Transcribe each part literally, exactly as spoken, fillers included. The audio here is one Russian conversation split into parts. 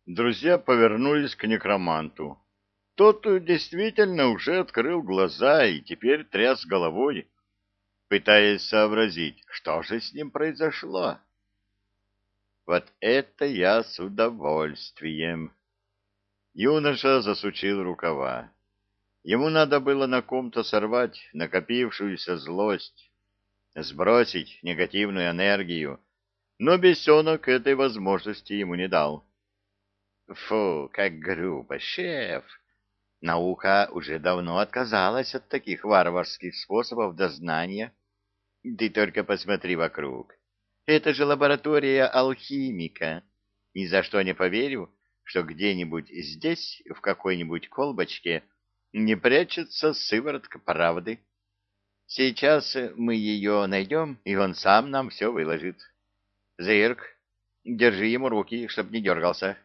Друзья повернулись к некроманту. Тот действительно уже открыл глаза и теперь тряс головой, пытаясь сообразить, что же с ним произошло. Вот это я с удовольствием. Юноша засучил рукава. Ему надо было на ком-то сорвать накопившуюся злость, сбросить негативную энергию, но бесенок этой возможности ему не дал. Фу, как грубо, шеф! Наука уже давно отказалась от таких варварских способов дознания. Ты только посмотри вокруг. Это же лаборатория алхимика. Ни за что не поверю, что где-нибудь здесь, в какой-нибудь колбочке, не прячется сыворотка правды. Сейчас мы ее найдем, и он сам нам все выложит. Зырк, держи ему руки, чтоб не дергался.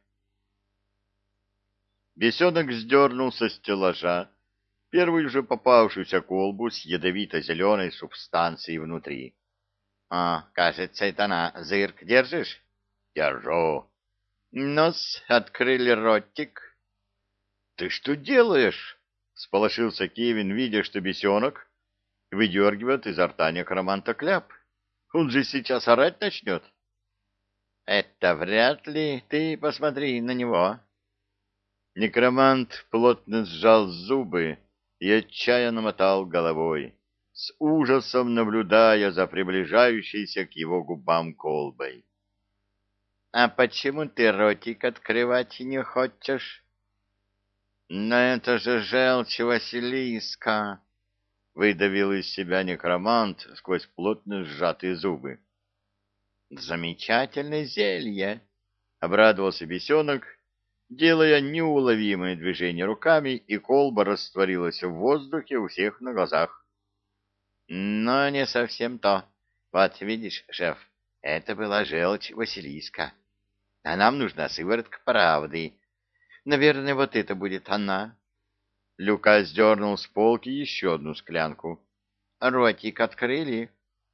Бесенок сдернул со стеллажа первую же попавшуюся колбу с ядовито-зеленой субстанцией внутри. — А, кажется, это она. Зырк, держишь? — Держу. — Нос, открыли ротик. — Ты что делаешь? — сполошился Кевин, видя, что бесенок выдергивает изо рта некроманта кляп. Он же сейчас орать начнет. — Это вряд ли. Ты посмотри на него. Некромант плотно сжал зубы и отчаянно мотал головой, с ужасом наблюдая за приближающейся к его губам колбой. — А почему ты ротик открывать не хочешь? — Но это же желчь Василиска! — выдавил из себя некромант сквозь плотно сжатые зубы. — Замечательное зелье! — обрадовался бесенок, делая неуловимые движения руками, и колба растворилась в воздухе у всех на глазах. Но не совсем то. Вот видишь, шеф, это была желчь Василиска. А нам нужна сыворотка правды. Наверное, вот это будет она. Люка сдернул с полки еще одну склянку. Ротик открыли.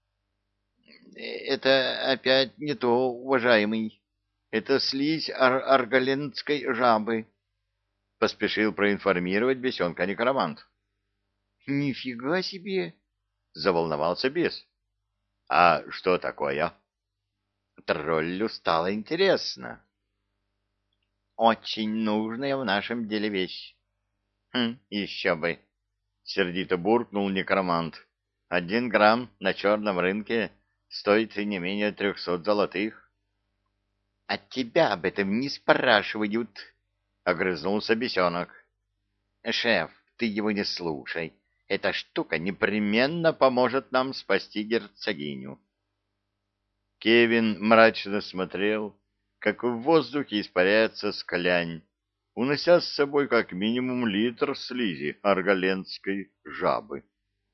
Это опять не то, уважаемый. Это слизь ар арголентской жабы. — поспешил проинформировать бесенка некромант. — Нифига себе! — заволновался бес. — А что такое? Троллю стало интересно. — Очень нужная в нашем деле вещь. — Хм, еще бы! — сердито буркнул некромант. — Один грамм на черном рынке стоит не менее трехсот золотых. — От тебя об этом не спрашивают, — огрызнулся бесенок. — Шеф, ты его не слушай. Эта штука непременно поможет нам спасти герцогиню. Кевин мрачно смотрел, как в воздухе испаряется склянь, унося с собой как минимум литр слизи арголентской жабы.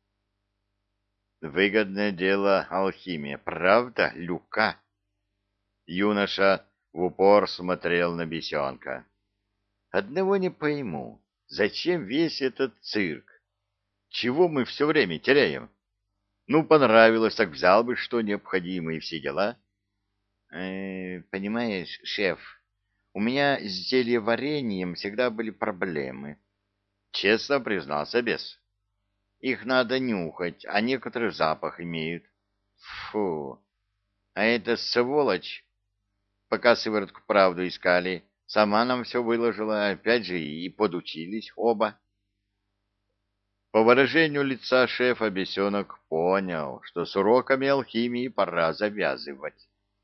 Выгодное дело алхимия, правда, Люка? Юноша в упор смотрел на бесенка. Одного не пойму, зачем весь этот цирк? Чего мы все время теряем? Ну, понравилось, так взял бы что необходимо и все дела. Э, понимаешь, шеф, у меня с зельеварением всегда были проблемы. Честно признался бес. Их надо нюхать, а некоторые запах имеют. Фу, а эта сволочь, пока сыворотку правду искали, сама нам все выложила, опять же, и подучились оба. По выражению лица шефа бесенок понял, что с уроками алхимии пора завязывать.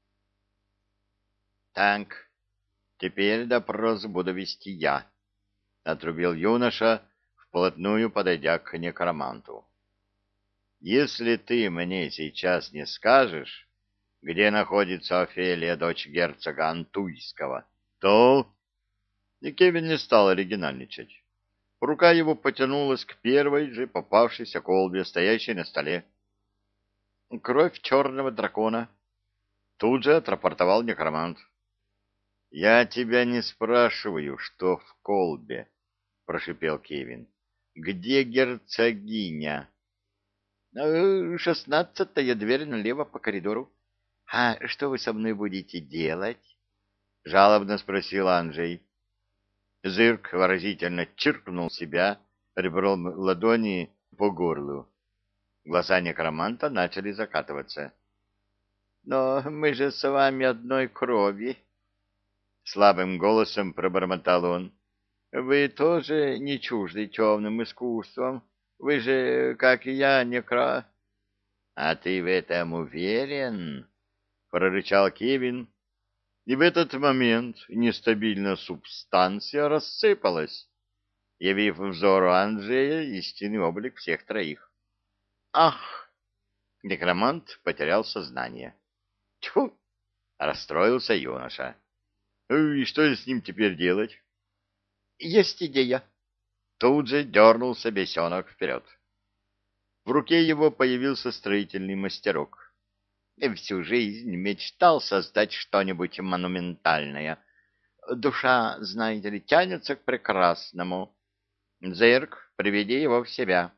— Так, теперь допрос буду вести я, — отрубил юноша, вплотную подойдя к некроманту. — Если ты мне сейчас не скажешь, где находится Офелия, дочь герцога Антуйского, то... И Кевин не стал оригинальничать. Рука его потянулась к первой же попавшейся колбе, стоящей на столе. «Кровь черного дракона», — тут же отрапортовал некромант. «Я тебя не спрашиваю, что в колбе», — прошипел Кевин. «Где герцогиня?» «Э, «Шестнадцатая дверь налево по коридору. А что вы со мной будете делать?» — жалобно спросил Анджей. Зырк выразительно чиркнул себя ребром ладони по горлу. Глаза некроманта начали закатываться. — Но мы же с вами одной крови, — слабым голосом пробормотал он. — Вы тоже не чужды темным искусствам. Вы же, как и я, некро... — А ты в этом уверен? — прорычал Кевин. И в этот момент нестабильная субстанция рассыпалась, явив взору Анджея истинный облик всех троих. «Ах!» — некромант потерял сознание. «Тьфу!» — расстроился юноша. «И что с ним теперь делать?» «Есть идея!» Тут же дернулся бесенок вперед. В руке его появился строительный мастерок. Всю жизнь мечтал создать что-нибудь монументальное. Душа, знаете ли, тянется к прекрасному. Зырк, приведи его в себя.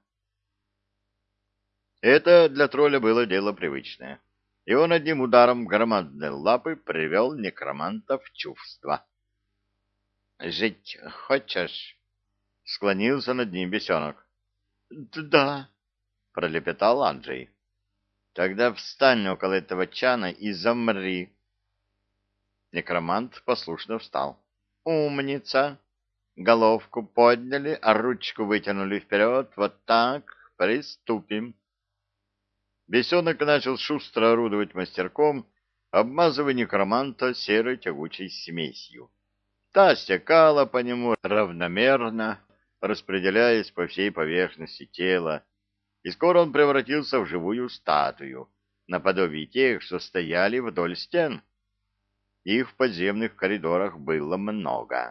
Это для тролля было дело привычное, и он одним ударом громадной лапы привел некроманта в чувство. — Жить хочешь? — склонился над ним бесенок. — Да, — пролепетал Анджей. — Тогда встань около этого чана и замри. Некромант послушно встал. — Умница! Головку подняли, а ручку вытянули вперед. Вот так. Приступим. Бесенок начал шустро орудовать мастерком, обмазывая некроманта серой тягучей смесью. Та стекала по нему равномерно, распределяясь по всей поверхности тела, и скоро он превратился в живую статую, наподобие тех, что стояли вдоль стен. Их в подземных коридорах было много.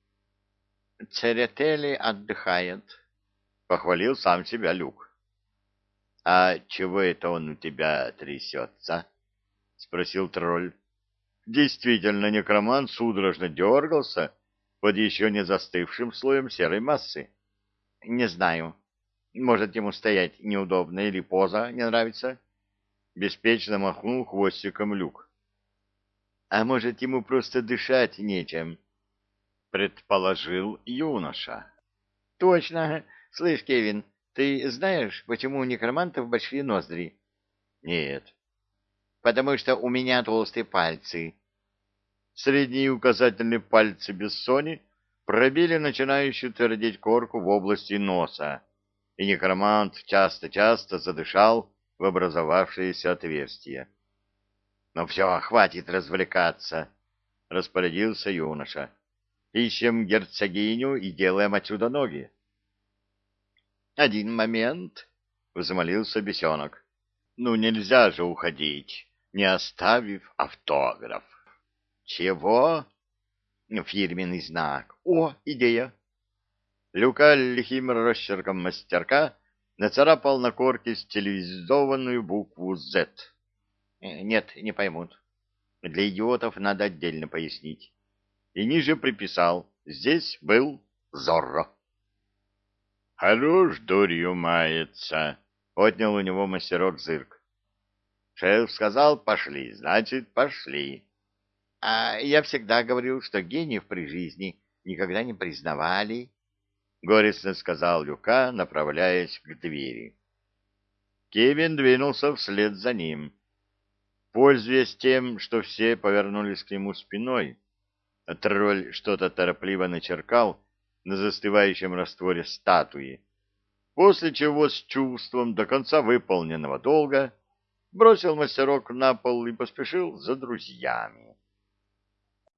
«Церетели отдыхает», — похвалил сам себя Люк. — А чего это он у тебя трясется? — спросил тролль. Действительно, некромант судорожно дергался под еще не застывшим слоем серой массы. — Не знаю. Может, ему стоять неудобно или поза не нравится? Беспечно махнул хвостиком Люк. — А может, ему просто дышать нечем? — предположил юноша. — Точно. Слышь, Кевин, ты знаешь, почему у некромантов большие ноздри? — Нет. — Потому что у меня толстые пальцы. Средние и указательные пальцы Бессони пробили начинающую твердеть корку в области носа, и некромант часто-часто задышал в образовавшееся отверстие. — Ну все, хватит развлекаться, — распорядился юноша. — Ищем герцогиню и делаем отсюда ноги. — Один момент, — взмолился бесенок. — Ну нельзя же уходить, не оставив автограф. — Чего? — Фирменный знак. О, идея! Люка лихим росчерком мастерка нацарапал на корке стилизованную букву «З». Нет, не поймут. Для идиотов надо отдельно пояснить. И ниже приписал: здесь был Зорро. — Хорош дурью мается, — отнял у него мастерок Зырк. — Шеф сказал «пошли», значит, пошли. — А я всегда говорил, что гениев при жизни никогда не признавали, — горестно сказал Люка, направляясь к двери. Кевин двинулся вслед за ним. Пользуясь тем, что все повернулись к нему спиной, а тролль что-то торопливо начеркал на застывающем растворе статуи, после чего с чувством до конца выполненного долга бросил мастерок на пол и поспешил за друзьями.